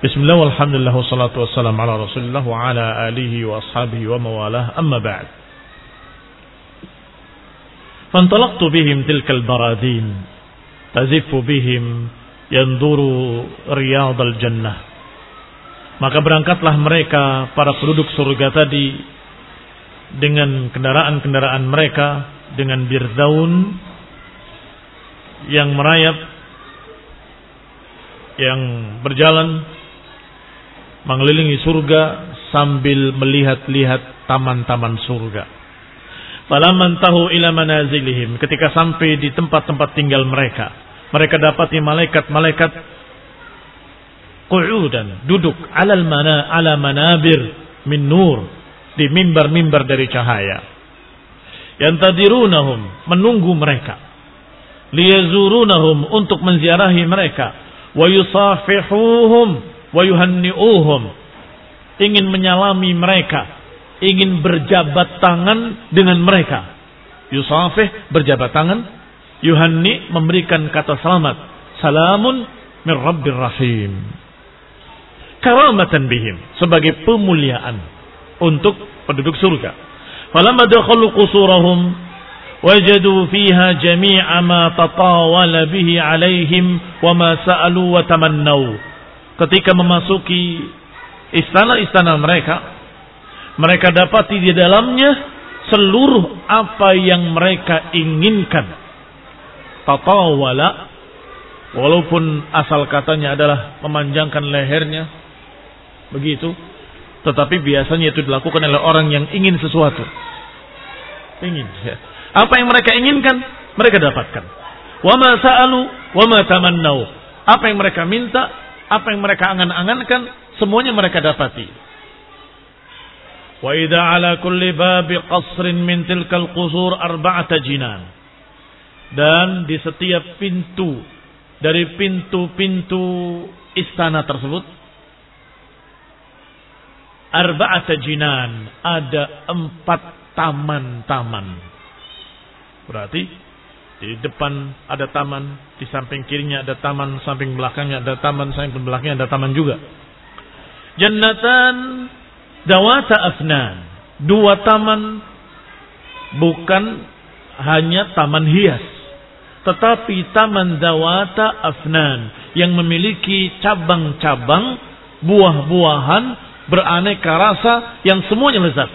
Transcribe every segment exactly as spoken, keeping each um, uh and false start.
Bismillah walhamdulillah wassalatu wassalamu ala rasulillah wa ala alihi wa ashabihi wa mawalah amma ba'd. Fantalaqtu bihim tilkal baradin tazifu bihim yanduru riyadal jannah. Maka berangkatlah mereka para penduduk surga tadi dengan kendaraan-kendaraan mereka dengan birdaun yang merayap, yang berjalan mengelilingi surga sambil melihat-lihat taman-taman surga. Falamman tahu ila manazilihim, ketika sampai di tempat-tempat tinggal mereka, mereka dapati malaikat-malaikat qu'udan, duduk alal mana ala manabir min nur, di mimbar-mimbar dari cahaya. Yantadirunahum, menunggu mereka. Liyazurunahum, untuk menziarahi mereka. Wa yusafihuhum wa yuhanni'uhum, ingin menyalami mereka, ingin berjabat tangan dengan mereka. Yusafih, berjabat tangan. Yuhanni, memberikan kata selamat. Salamun min Rabbir Rahim. Karamatan bihim, sebagai pemuliaan untuk penduduk surga. Falamma dakhalu qusurahum wajadu fiha jami'a ma tatawala bihi alaihim wa ma sa'alu wa tamannau. Ketika memasuki istana-istana mereka, mereka dapati di dalamnya seluruh apa yang mereka inginkan. Tatawala, walaupun asal katanya adalah memanjangkan lehernya, begitu, tetapi biasanya itu dilakukan oleh orang yang ingin sesuatu. Ingin, ya. Apa yang mereka inginkan, mereka dapatkan. Wa ma sa'alu wa ma tamannau. Apa yang mereka minta, apa yang mereka angan-angankan, semuanya mereka dapati. Wa idza ala kulli babi qasrin min tilkal qusur arba'ata jinan. Dan di setiap pintu dari pintu-pintu istana tersebut, arba'ata jinan, ada empat taman-taman. Berarti di depan ada taman, di samping kirinya ada taman, samping belakangnya ada taman, samping belakangnya ada taman juga. Jannatan dawata afnan, dua taman, bukan hanya taman hias, tetapi taman dawata afnan yang memiliki cabang-cabang buah-buahan beraneka rasa yang semuanya lezat.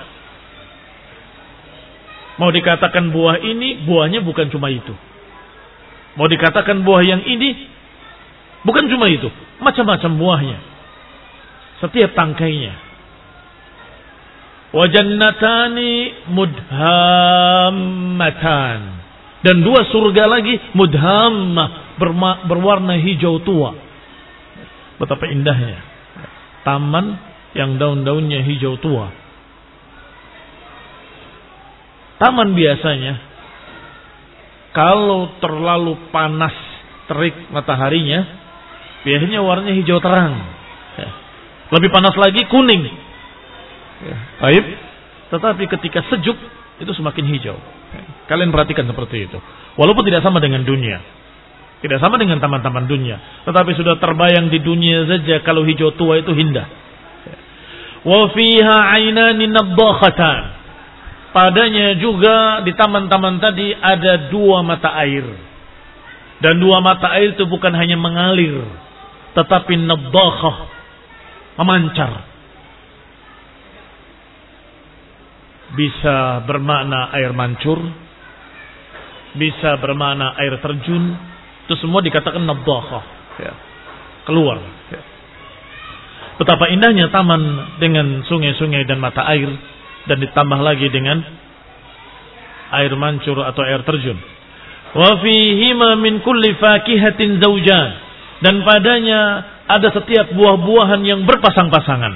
Mau dikatakan buah ini, buahnya bukan cuma itu. Mau dikatakan buah yang ini, bukan cuma itu. Macam-macam buahnya. Setiap tangkainya. Wa jannatani mudhammatan. Dan dua surga lagi mudhammah, berwarna hijau tua. Betapa indahnya. Taman yang daun-daunnya hijau tua. Taman biasanya, kalau terlalu panas terik mataharinya, biasanya warnanya hijau terang. Lebih panas lagi kuning. Baik. Tetapi ketika sejuk, itu semakin hijau. Kalian perhatikan seperti itu. Walaupun tidak sama dengan dunia. Tidak sama dengan taman-taman dunia. Tetapi sudah terbayang di dunia saja kalau hijau tua itu indah. Wa fiha 'ainani naddakhatan. Padanya juga di taman-taman tadi ada dua mata air. Dan dua mata air itu bukan hanya mengalir, tetapi naddakhah, memancar. Bisa bermakna air mancur, bisa bermakna air terjun. Itu semua dikatakan naddakhah, ya. Keluar, ya. Betapa indahnya taman dengan sungai-sungai dan mata air. Dan ditambah lagi dengan air mancur atau air terjun. Wa fihima min kulli fakihatin zawjan. Dan padanya ada setiap buah-buahan yang berpasang-pasangan.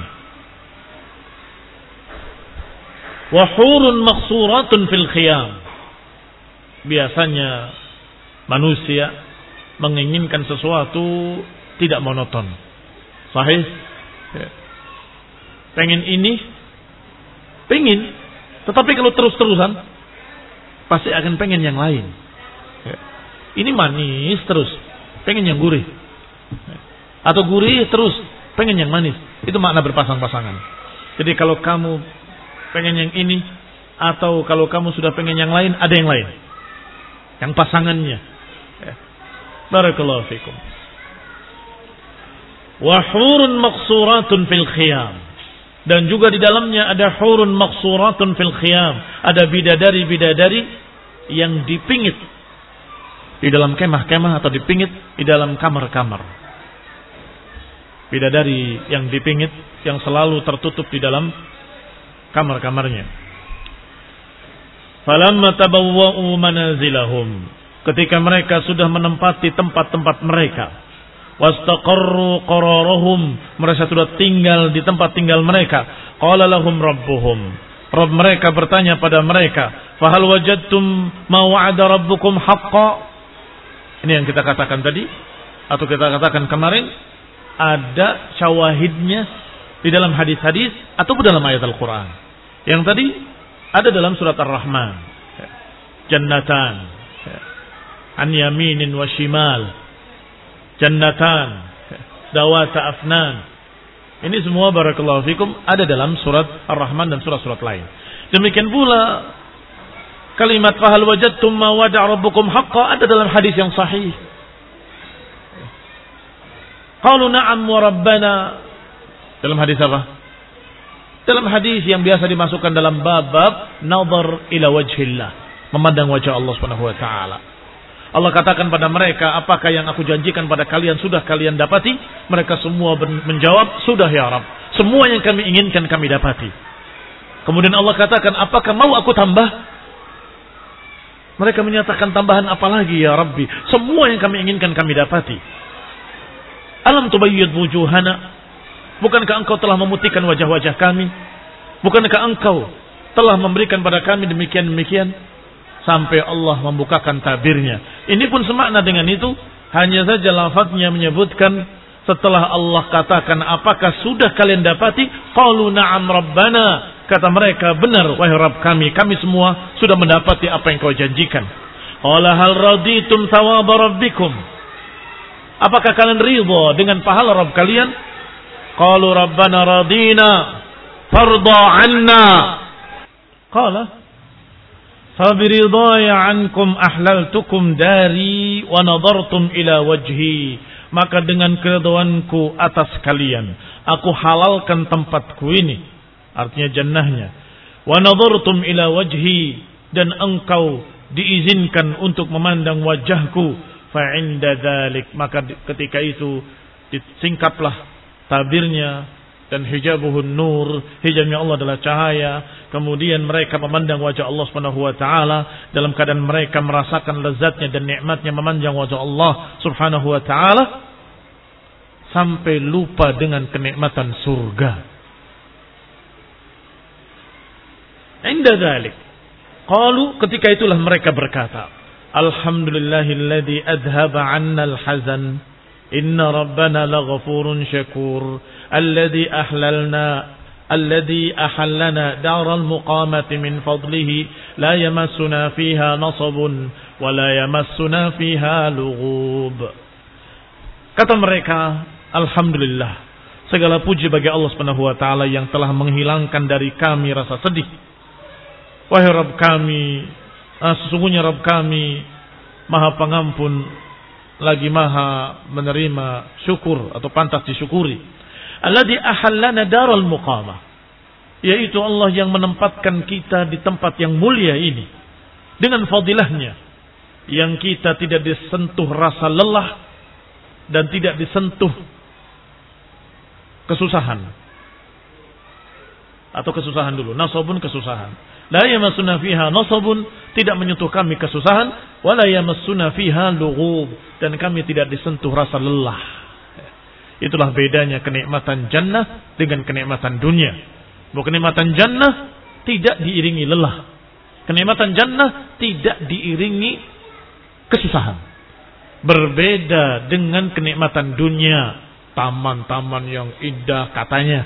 Wa hurun maqsuratun fil khiyam. Biasanya manusia menginginkan sesuatu tidak monoton. Sahih? Pengen ini, pengen, tetapi kalau terus-terusan pasti akan pengen yang lain. Ini manis terus, pengen yang gurih. Atau gurih terus, pengen yang manis. Itu makna berpasang-pasangan. Jadi kalau kamu pengen yang ini, atau kalau kamu sudah pengen yang lain, ada yang lain. Yang pasangannya. Barakallahu fikum. Wa hurun maqsuratun fil khiyam. Dan juga di dalamnya ada hurun maqsuratun fil khiyam. Ada bidadari-bidadari yang dipingit di dalam kemah-kemah atau dipingit di dalam kamar-kamar. Bidadari yang dipingit, yang selalu tertutup di dalam kamar-kamarnya. Falamma tabawwa'u manazilahum, ketika mereka sudah menempati tempat-tempat mereka, wastaqarru qararahum, mereka sudah tinggal di tempat tinggal mereka, qala lahum rabbuhum, Rabb mereka bertanya pada mereka, fahal wajadtum ma wa'ada rabbukum haqqan. Ini yang kita katakan tadi, atau kita katakan kemarin, ada syawahidnya di dalam hadis-hadis ataupun dalam ayat Al-Quran. Yang tadi ada dalam surat Ar-Rahman. Jannatan an yaminin wa shimal. Jannatan dawata afnan. Ini semua barakallahu fikum ada dalam surat Ar-Rahman dan surat-surat lain. Demikian pula kalimat fahal wajadtum ma wada'a rabbukum haqqan ada dalam hadis yang sahih. Qalu na'am wa rabbana. Dalam hadis apa? Dalam hadis yang biasa dimasukkan dalam bab-bab nazar ila wajhillah, memandang wajah Allah Subhanahu wa taala. Allah katakan pada mereka, apakah yang aku janjikan pada kalian sudah kalian dapati? Mereka semua menjawab, sudah ya Rabb. Semua yang kami inginkan kami dapati. Kemudian Allah katakan, apakah mau aku tambah? Mereka menyatakan tambahan apa lagi ya Rabbi? Semua yang kami inginkan kami dapati. Alam tubayyid wujuhana? Bukankah engkau telah memutihkan wajah-wajah kami? Bukankah engkau telah memberikan pada kami demikian-demikian? Sampai Allah membukakan tabirnya. Ini pun semakna dengan itu. Hanya saja lafadznya menyebutkan setelah Allah katakan apakah sudah kalian dapati? Qalu na'am rabbana. Kata mereka, benar wahai Rabb kami. Kami semua sudah mendapati apa yang kau janjikan. Qala hal raditum thawab rabbikum. Apakah kalian ridha dengan pahala Rabb kalian? Qalu rabbana radina farda anna. Qala fabiridaya ankum ahlaltukum dari wa nadartum ila wajhi. Maka dengan keridhaanku atas kalian aku halalkan tempatku ini, artinya jannahnya. Wa nadartum ila wajhi, dan engkau diizinkan untuk memandang wajahku. Fa inda dzalik, maka ketika itu disingkaplah tabirnya, dan hijabuhun nur, hijabnya Allah adalah cahaya. Kemudian mereka memandang wajah Allah Subhanahu wa taala dalam keadaan mereka merasakan lezatnya dan nikmatnya memandang wajah Allah Subhanahu wa taala sampai lupa dengan kenikmatan surga. Inda dzalik, qalu, ketika itulah mereka berkata, alhamdulillahilladzi adhaba 'anna al-hazan. Inna rabbana laghafurun syakur. Alladhi ahlalna alladhi ahallana daral muqamati min fadlihi la yamassuna fiha nasabun wa la yamassuna fiha lughub. Kata mereka, alhamdulillah, segala puji bagi Allah Subhanahu wa taala yang telah menghilangkan dari kami rasa sedih. Wahai Rabb kami, sesungguhnya Rabb kami Maha Pengampun lagi Maha menerima syukur atau pantas disyukuri. Alladzi ahallana daral muqamah, yaitu Allah yang menempatkan kita di tempat yang mulia ini dengan fadilahnya, yang kita tidak disentuh rasa lelah dan tidak disentuh kesusahan. Atau kesusahan dulu, nasabun kesusahan. La yamassuna fiha nasabun, tidak menyentuh kami kesusahan, wala yamassuna fiha lughub, dan kami tidak disentuh rasa lelah. Itulah bedanya kenikmatan jannah dengan kenikmatan dunia. Bahwa kenikmatan jannah tidak diiringi lelah. Kenikmatan jannah tidak diiringi kesusahan. Berbeda dengan kenikmatan dunia. Taman-taman yang indah katanya.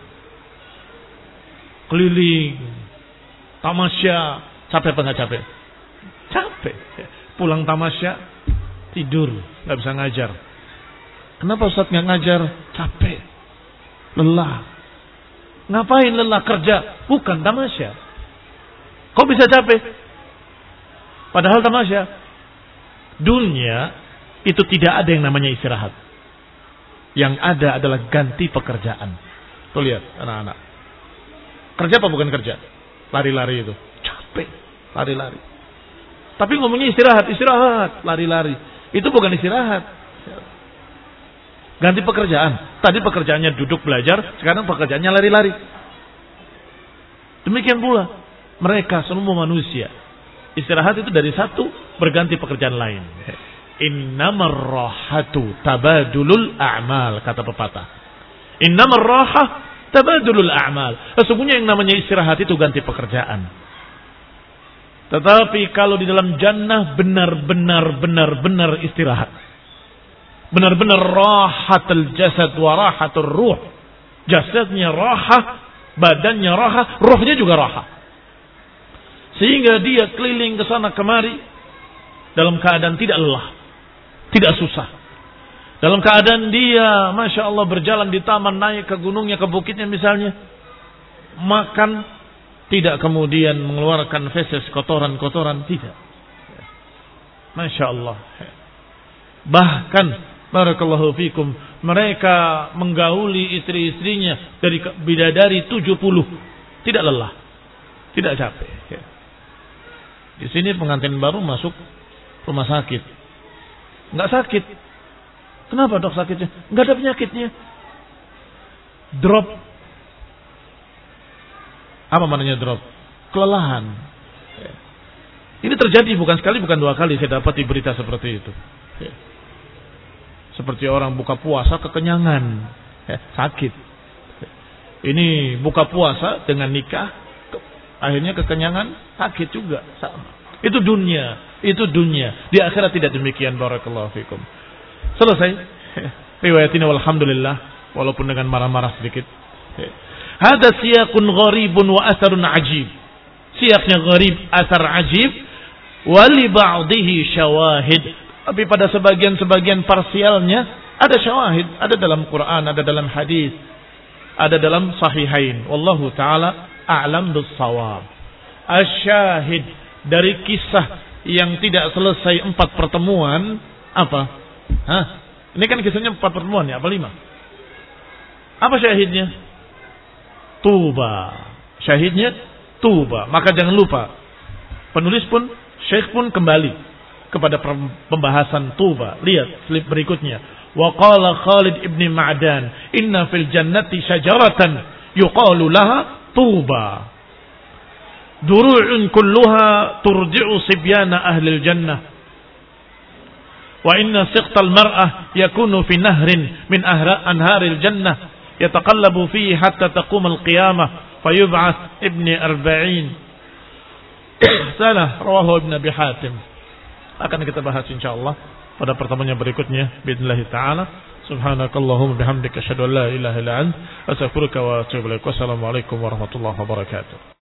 Keliling. Tamasya. Capek apa nggak capek? Capek. Pulang tamasya, tidur. Nggak bisa ngajar. Kenapa Ustaz nggak ngajar? Capek. Lelah. Ngapain lelah kerja? Bukan tamasya. Kok bisa capek? Padahal tamasya. Dunia itu tidak ada yang namanya istirahat. Yang ada adalah ganti pekerjaan. Tuh lihat anak-anak. Kerja apa bukan kerja? Lari-lari itu. Capek. Lari-lari. Tapi ngomongnya istirahat. Istirahat. Lari-lari. Itu bukan istirahat. Ganti pekerjaan. Tadi pekerjaannya duduk belajar. Sekarang pekerjaannya lari-lari. Demikian pula. Mereka semua manusia. Istirahat itu dari satu. Berganti pekerjaan lain. Innamar rahatu tabadulul a'mal. Kata pepatah. Innamar rahah tabadulul a'mal. Sesungguhnya yang namanya istirahat itu ganti pekerjaan. Tetapi kalau di dalam jannah benar-benar benar-benar istirahat. Benar-benar rahatul jasad wa rahatul ruh. Jasadnya rahah, badannya rahah, ruhnya juga rahah. Sehingga dia keliling ke sana kemari dalam keadaan tidak lelah, tidak susah. Dalam keadaan dia, Masya Allah, berjalan di taman, naik ke gunungnya, ke bukitnya misalnya. Makan, tidak kemudian mengeluarkan feses, kotoran-kotoran, tidak. Masya Allah. Bahkan, barakallahu fikum, mereka menggauli istri-istrinya dari bidadari tujuh puluh. Tidak lelah, tidak capek. Di sini pengantin baru masuk rumah sakit. Enggak sakit. Kenapa dok sakitnya? Enggak ada penyakitnya. Drop. Apa maknanya drop? Kelelahan. Ini terjadi bukan sekali, bukan dua kali saya dapat di berita seperti itu. Seperti orang buka puasa kekenyangan. Sakit. Ini buka puasa dengan nikah. Akhirnya kekenyangan, sakit juga. Sama. Itu dunia. Itu dunia. Di akhirat tidak demikian. Barakallahu fikum. Selesai riwayat ini walhamdulillah, walaupun dengan marah-marah sedikit. Hada siyaqun gharibun wa asarun ajib. Siyaqnya gharib, asar ajib, wa li ba'dihi syawahid. Tapi pada sebagian-sebagian parsialnya ada syawahid, ada dalam Quran, ada dalam hadis, ada dalam sahihain. Wallahu taala a'lam bis-shawab. Asyahid dari kisah yang tidak selesai empat pertemuan apa? Hah? Ini kan kisahnya empat pertemuan ya, apa lima? Apa syahidnya? Tuba. Syahidnya Tuba. Maka jangan lupa, penulis pun, syekh pun kembali kepada pembahasan Tuba. Lihat slip berikutnya. Wa qala Khalid ibn Ma'dan, inna fil jannati syajaratan yuqalu laha Tuba. Duru'un kulluha turji'u sibyana ahlil jannah. Wa inna siqtal mar'ah yakunu fi nahrin min ahra anharil jannah yataqallabu fihi hatta taqum al-qiyamah fayub'ats ibni arba'in sana rawahu ibn Abi Hatim. Akan kita bahas insyaallah pada pertemuan yang berikutnya biidznillah taala. Subhanakallahumma bihamdika asyhadu an la ilaha illa anta astaghfiruka wa atubu ilaik. Wassalamu alaikum warahmatullahi wabarakatuh.